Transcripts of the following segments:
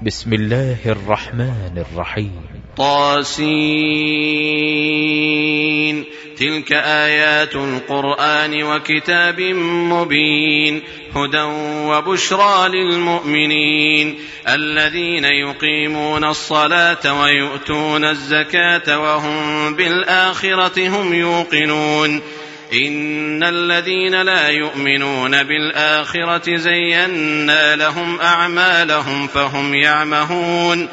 بسم الله الرحمن الرحيم. طاسين. تلك آيات القرآن وكتاب مبين هدى وبشرى للمؤمنين الذين يقيمون الصلاة ويؤتون الزكاة وهم بالآخرة هم يوقنون إن الذين لا يؤمنون بالآخرة زينا لهم أعمالهم فهم يعمهون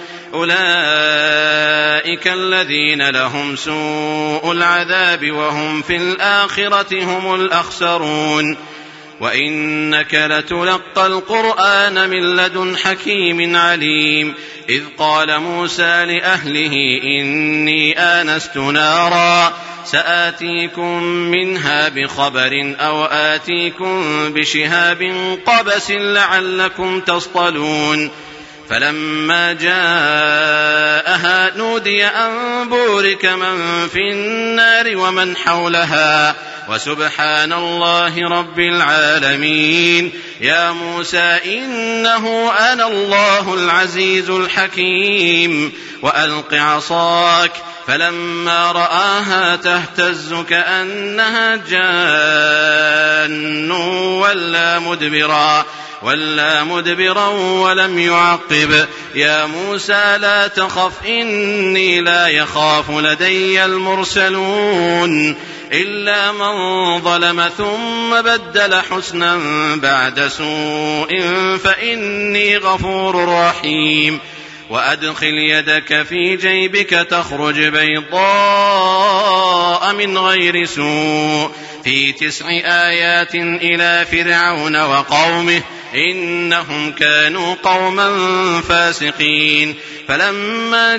أولئك الذين لهم سوء العذاب وهم في الآخرة هم الأخسرون وإنك لتلقى القرآن من لدن حكيم عليم إذ قال موسى لأهله إني آنست نارا سآتيكم منها بخبر أو آتيكم بشهاب قبس لعلكم تصطلون فلما جاءها نودي أن بورك من في النار ومن حولها وسبحان الله رب العالمين يا موسى إنه أنا الله العزيز الحكيم وألق عصاك فلما رآها تهتز كأنها جان ولا مدبرا ولم يعقب يا موسى لا تخف إني لا يخاف لدي المرسلون إلا من ظلم ثم بدل حسنا بعد سوء فإني غفور رحيم وأدخل يدك في جيبك تخرج بيضاء من غير سوء في 9 آيات إلى فرعون وقومه إنهم كانوا قوما فاسقين فلما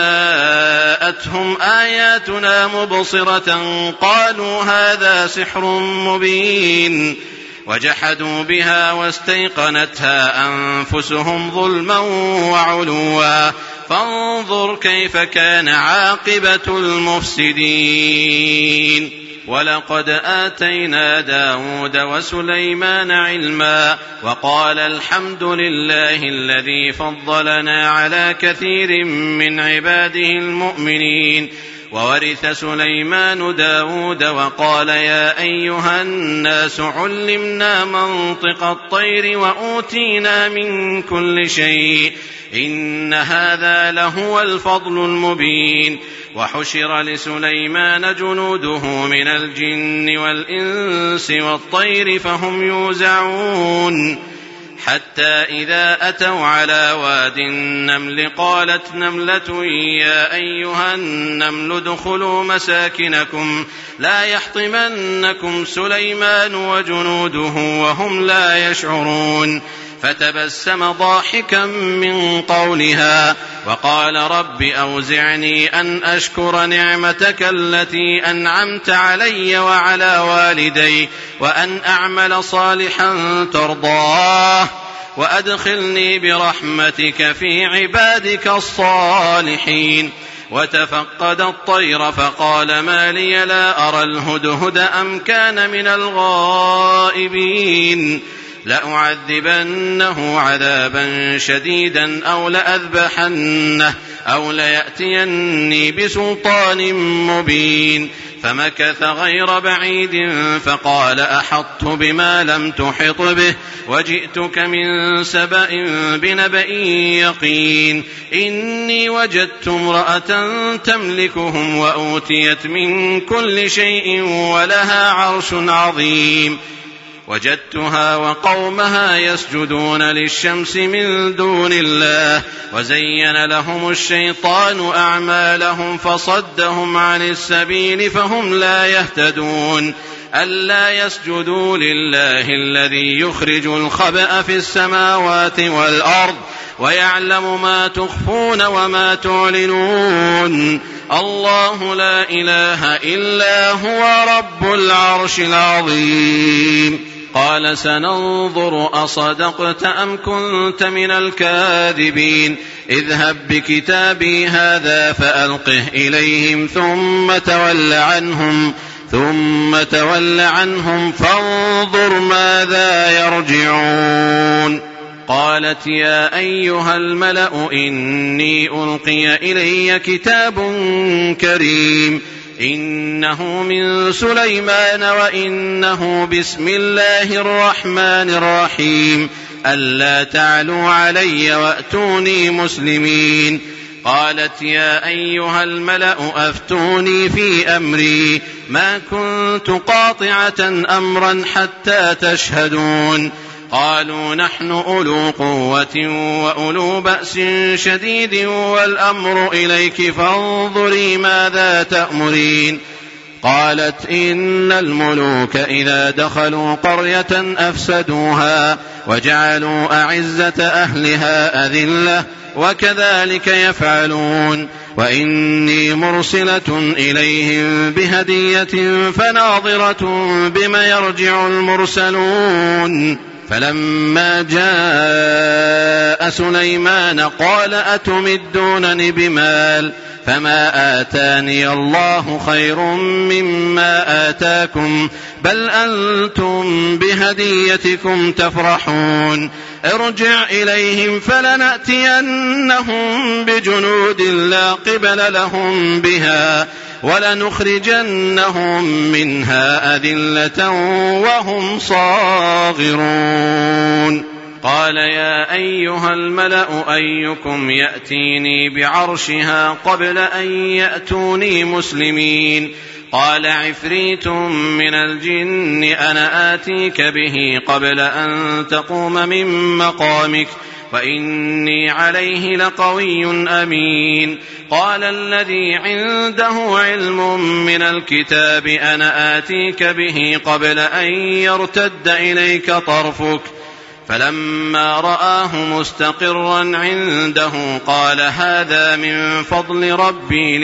جاءتهم آياتنا مبصرة قالوا هذا سحر مبين وجحدوا بها واستيقنتها أنفسهم ظلما وعلوا فانظر كيف كان عاقبة المفسدين ولقد آتينا داود وسليمان علما وقال الحمد لله الذي فضلنا على كثير من عباده المؤمنين وورث سليمان داود وقال يا أيها الناس علمنا منطق الطير وأوتينا من كل شيء إن هذا لهو الفضل المبين وحشر لسليمان جنوده من الجن والإنس والطير فهم يوزعون حتى إذا أتوا على واد النمل قالت نملة يا أيها النمل ادخلوا مساكنكم لا يحطمنكم سليمان وجنوده وهم لا يشعرون فتبسم ضاحكا من قولها وقال رب أوزعني أن أشكر نعمتك التي أنعمت علي وعلى والدي وأن أعمل صالحا ترضاه وأدخلني برحمتك في عبادك الصالحين وتفقد الطير فقال ما لي لا أرى الهدهد أم كان من الغائبين لأعذبنه عذابا شديدا أو لأذبحنه أو ليأتيني بسلطان مبين فمكث غير بعيد فقال أحطت بما لم تحط به وجئتك من سبأ بنبأ يقين إني وجدت امرأة تملكهم وأوتيت من كل شيء ولها عرش عظيم وجدتها وقومها يسجدون للشمس من دون الله وزين لهم الشيطان أعمالهم فصدهم عن السبيل فهم لا يهتدون ألا يسجدوا لله الذي يخرج الخبأ في السماوات والأرض ويعلم ما تخفون وما تعلنون الله لا إله إلا هو رب العرش العظيم قال سننظر أصدقت أم كنت من الكاذبين اذهب بكتابي هذا فألقه إليهم ثم تول عنهم فانظر ماذا يرجعون قالت يا أيها الملأ إني ألقي إلي كتاب كريم إنه من سليمان وإنه بسم الله الرحمن الرحيم ألا تعلوا علي وأتوني مسلمين. قالت يا أيها الملأ أفتوني في أمري ما كنت قاطعة أمرا حتى تشهدون. قالوا نحن أولو قوة وأولو بأس شديد والأمر إليك فانظري ماذا تأمرين. قالت إن الملوك إذا دخلوا قرية أفسدوها وجعلوا أعزة أهلها أذلة وكذلك يفعلون وإني مرسلة إليهم بهدية فناظرة بما يرجع المرسلون. فلما جاء سليمان قال أتمدونني بمال فما آتاني الله خير مما آتاكم بل أنتم بهديتكم تفرحون. ارجع إليهم فلنأتينهم بجنود لا قبل لهم بها ولنخرجنهم منها أذلة وهم صاغرون. قال يا أيها الملأ أيكم يأتيني بعرشها قبل أن يأتوني مسلمين. قال عفريت من الجن أنا آتيك به قبل أن تقوم من مقامك وإني عليه لقوي أمين. قال الذي عنده علم من الكتاب أنا آتيك به قبل أن يرتد إليك طرفك فلما رآه مستقرا عنده قال هذا من فضل ربي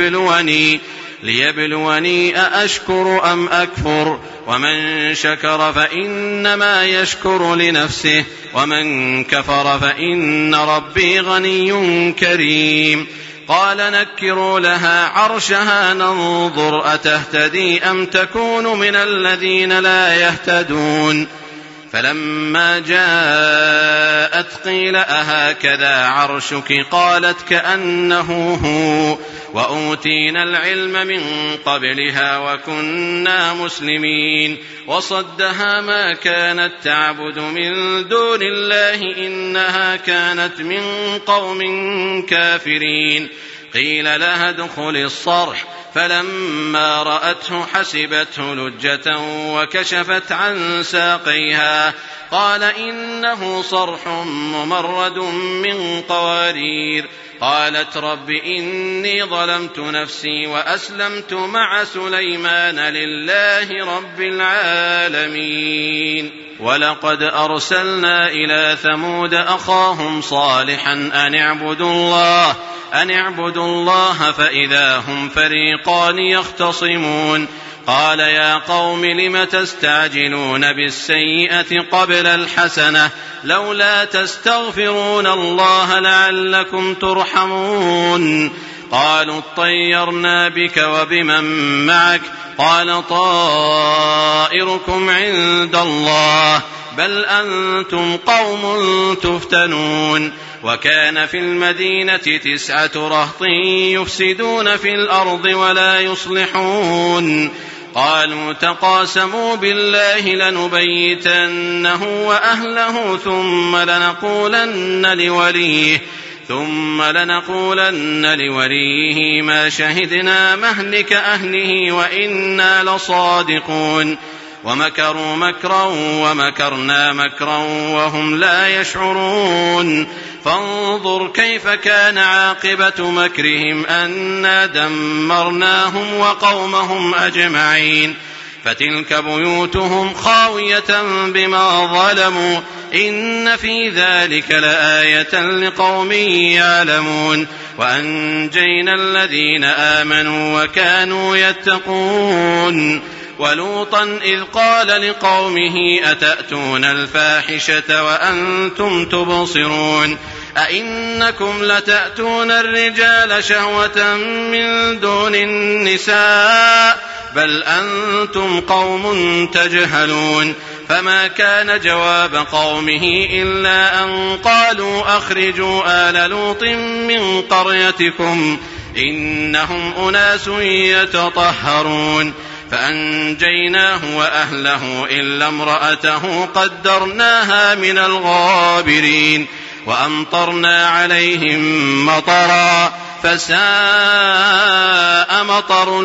ليبلوني أأشكر أم أكفر ومن شكر فإنما يشكر لنفسه ومن كفر فإن ربي غني كريم. قال نكروا لها عرشها ننظر أتهتدي أم تكون من الذين لا يهتدون. فلما جاءت قيل أهكذا عرشك قالت كأنه هو وأوتينا العلم من قبلها وكنا مسلمين. وصدها ما كانت تعبد من دون الله إنها كانت من قوم كافرين. قيل لها ادخل الصرح فلما رأته حسبته لجة وكشفت عن ساقيها قال إنه صرح ممرد من قوارير. قالت رب إني ظلمت نفسي وأسلمت مع سليمان لله رب العالمين. ولقد أرسلنا إلى ثمود أخاهم صالحا أن اعبدوا الله فإذا هم فريقان يختصمون. قال يا قوم لم تستعجلون بالسيئة قبل الحسنة لولا تستغفرون الله لعلكم ترحمون. قالوا اطيرنا بك وبمن معك قال طائركم عند الله بل أنتم قوم تفتنون. وكان في المدينة 9 رهط يفسدون في الأرض ولا يصلحون. قالوا تقاسموا بالله لنبيتنه وأهله ثم لنقولن لوليه ما شهدنا مهلك أهله وإنا لصادقون. ومكروا مكرا ومكرنا مكرا وهم لا يشعرون. فانظر كيف كان عاقبة مكرهم أنا دمرناهم وقومهم أجمعين. فتلك بيوتهم خاوية بما ظلموا إن في ذلك لآية لقوم يعلمون. وأنجينا الذين آمنوا وكانوا يتقون. ولوطا إذ قال لقومه أتأتون الفاحشة وأنتم تبصرون أئنكم لتأتون الرجال شهوة من دون النساء بل أنتم قوم تجهلون. فما كان جواب قومه إلا أن قالوا أخرجوا آل لوط من قريتكم إنهم أناس يتطهرون فأنجيناه وأهله إلا امرأته قدرناها من الغابرين وأمطرنا عليهم مطرا فساء مطر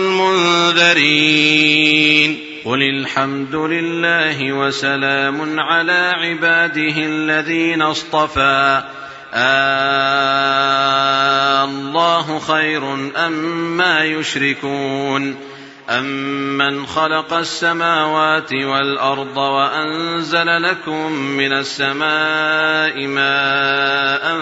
المنذرين قل الحمد لله وسلام على عباده الذين اصطفى الله خير أما يشركون أمن خلق السماوات والأرض وأنزل لكم من السماء ماء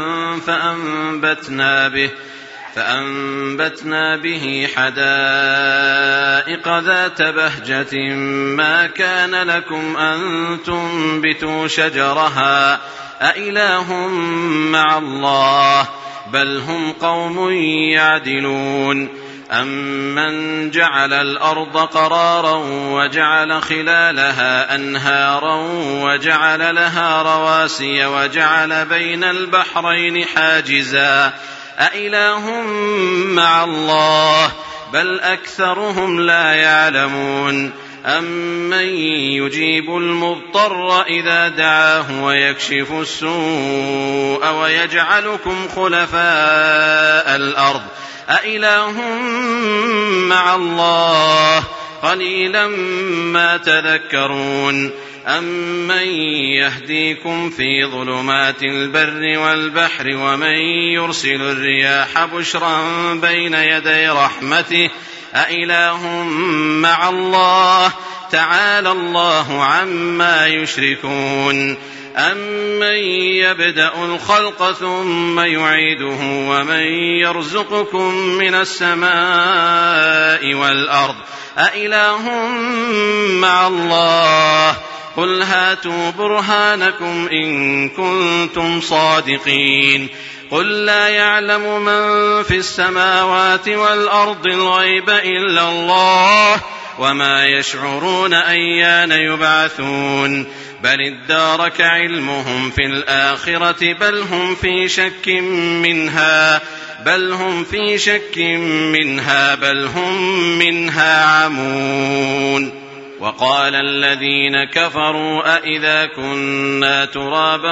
فأنبتنا به حدائق ذات بهجة ما كان لكم أن تنبتوا شجرها أإله مع الله بل هم قوم يعدلون أمن جعل الأرض قرارا وجعل خلالها أنهارا وجعل لها رواسي وجعل بين البحرين حاجزا أإله مع الله بل أكثرهم لا يعلمون أمن يجيب المضطر إذا دعاه ويكشف السوء ويجعلكم خلفاء الأرض أإله مع الله قليلا ما تذكرون أمن يهديكم في ظلمات البر والبحر ومن يرسل الرياح بشرا بين يدي رحمته أإله مع الله تعالى الله عما يشركون أمن يبدأ الخلق ثم يعيده ومن يرزقكم من السماء والأرض أإله مع الله قل هاتوا برهانكم إن كنتم صادقين قل لا يعلم من في السماوات والأرض الغيب إلا الله وما يشعرون أيان يبعثون بل ادارك علمهم في الآخرة بل هم في شك منها بل هم منها عمون وقال الذين كفروا أئذا كنا ترابا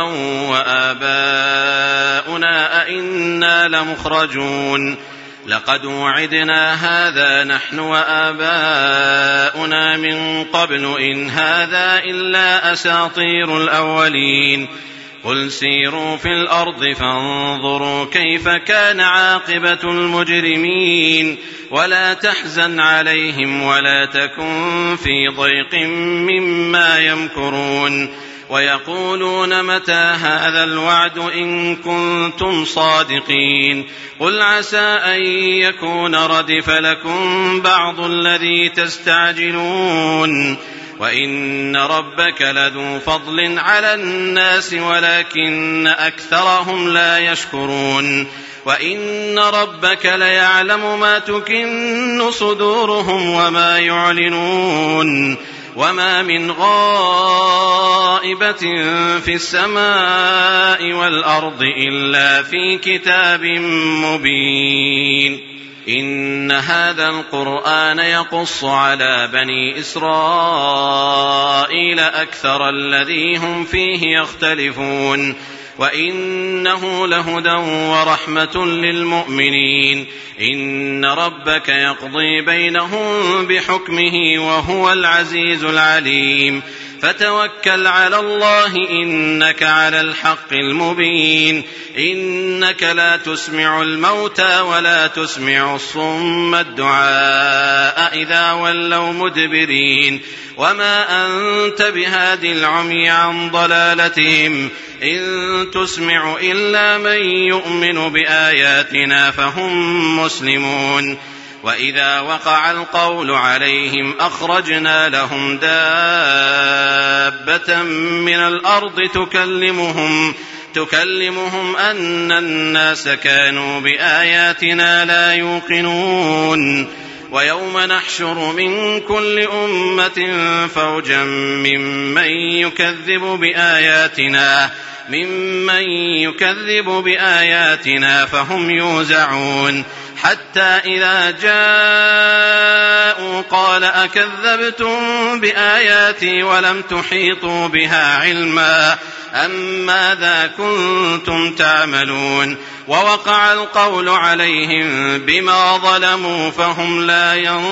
وآباؤنا أئنا لمخرجون لقد وعدنا هذا نحن وآباؤنا من قبل إن هذا إلا أساطير الأولين قل سيروا في الأرض فانظروا كيف كان عاقبة المجرمين ولا تحزن عليهم ولا تكن في ضيق مما يمكرون ويقولون متى هذا الوعد إن كنتم صادقين قل عسى أن يكون ردف لكم بعض الذي تستعجلون وإن ربك لذو فضل على الناس ولكن أكثرهم لا يشكرون وإن ربك ليعلم ما تكن صدورهم وما يعلنون وما من غائبة في السماء والأرض إلا في كتاب مبين إن هذا القرآن يقص على بني إسرائيل أكثر الذي هم فيه يختلفون وإنه لهدى ورحمة للمؤمنين إن ربك يقضي بينهم بحكمه وهو العزيز العليم فتوكل على الله إنك على الحق المبين إنك لا تسمع الموتى ولا تسمع الصم الدعاء إذا ولوا مدبرين وما أنت بهاد العمي عن ضلالتهم إن تسمع إلا من يؤمن بآياتنا فهم مسلمون وإذا وقع القول عليهم أخرجنا لهم دابة من الأرض تكلمهم أن الناس كانوا بآياتنا لا يوقنون ويوم نحشر من كل أمة فوجا ممن يكذب بآياتنا فهم يوزعون حتى إذا جاءوا قال أكذبتم بآياتي ولم تحيطوا بها علما أم ماذا كنتم تعملون ووقع القول عليهم بما ظلموا فهم لا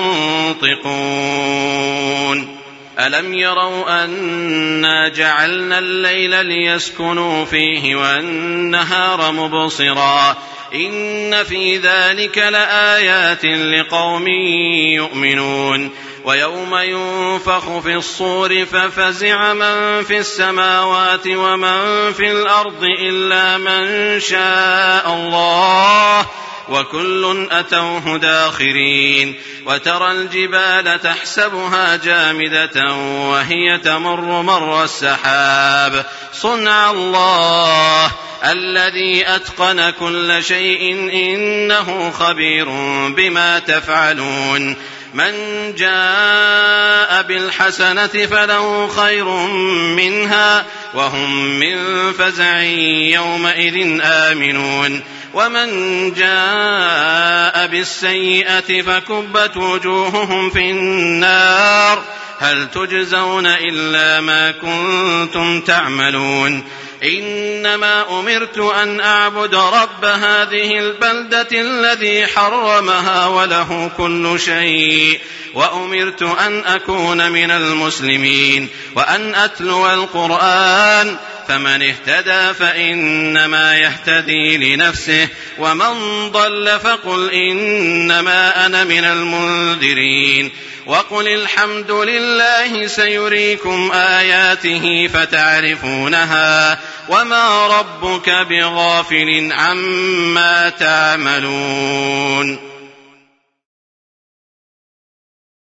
ينطقون ألم يروا أنا جعلنا الليل ليسكنوا فيه والنهار مبصرا إن في ذلك لآيات لقوم يؤمنون ويوم ينفخ في الصور ففزع من في السماوات ومن في الأرض إلا من شاء الله وكل أتوه داخرين وترى الجبال تحسبها جامدة وهي تمر مر السحاب صنع الله الذي أتقن كل شيء إنه خبير بما تفعلون من جاء بالحسنة فله خير منها وهم من فزع يومئذ آمنون ومن جاء بالسيئة فكبت وجوههم في النار هل تجزون إلا ما كنتم تعملون إنما أمرت أن أعبد رب هذه البلدة الذي حرمها وله كل شيء وأمرت أن أكون من المسلمين وأن أتلو القرآن فمن اهتدى فإنما يهتدي لنفسه ومن ضل فقل إنما أنا من المنذرين وقل الحمد لله سيريكم آياته فتعرفونها وما ربك بغافل عما تعملون